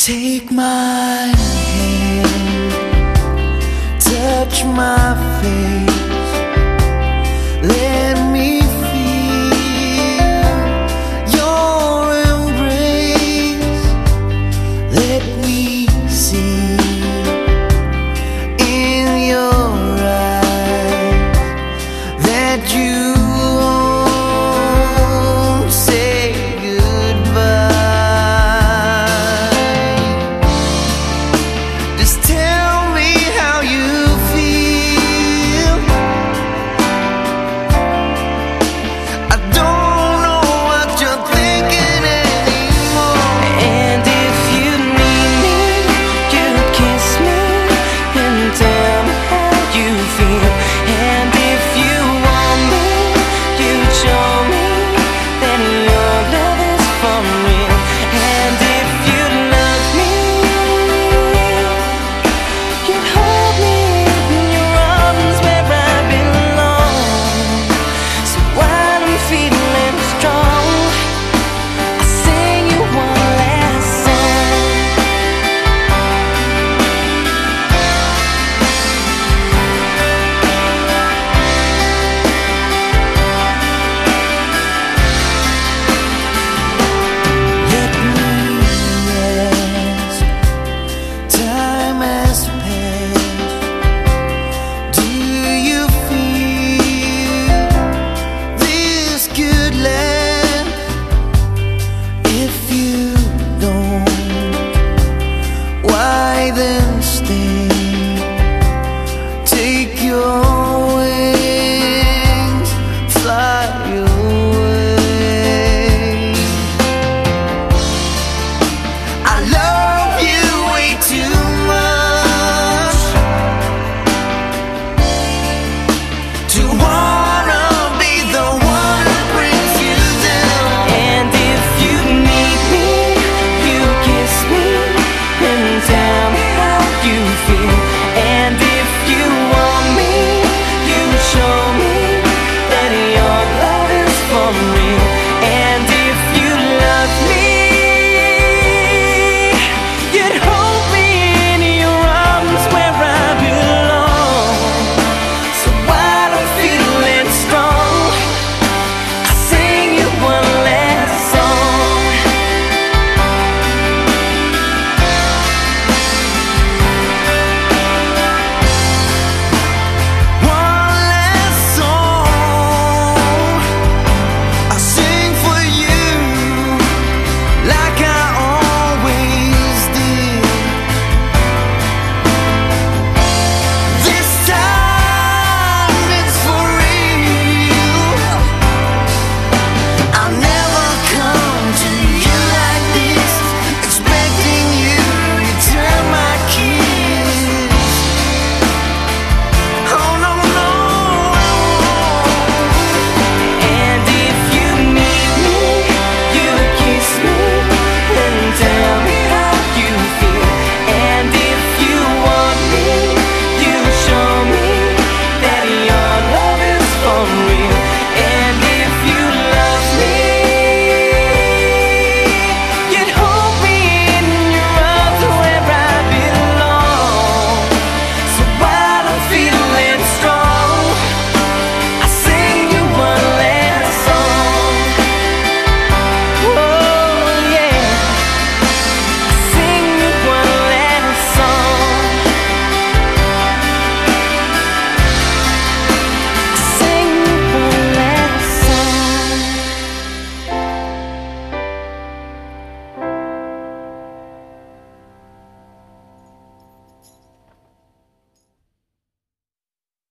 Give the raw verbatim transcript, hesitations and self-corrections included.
Take my hand, touch my face, let me feel your embrace. Let me see in your eyes that you won't say goodbye. Just tell me how you feel. I don't know what you're thinking anymore. And if you need me, you kiss me and tell me how you feel. And if you want me, you show me that your love is for real. And if you love me, you'd hold me in your arms where I belong. So while I'm feeling strong, I'll sing you one last song. Let me ask, time has passed. Do you feel this could last? If you don't, why then stay?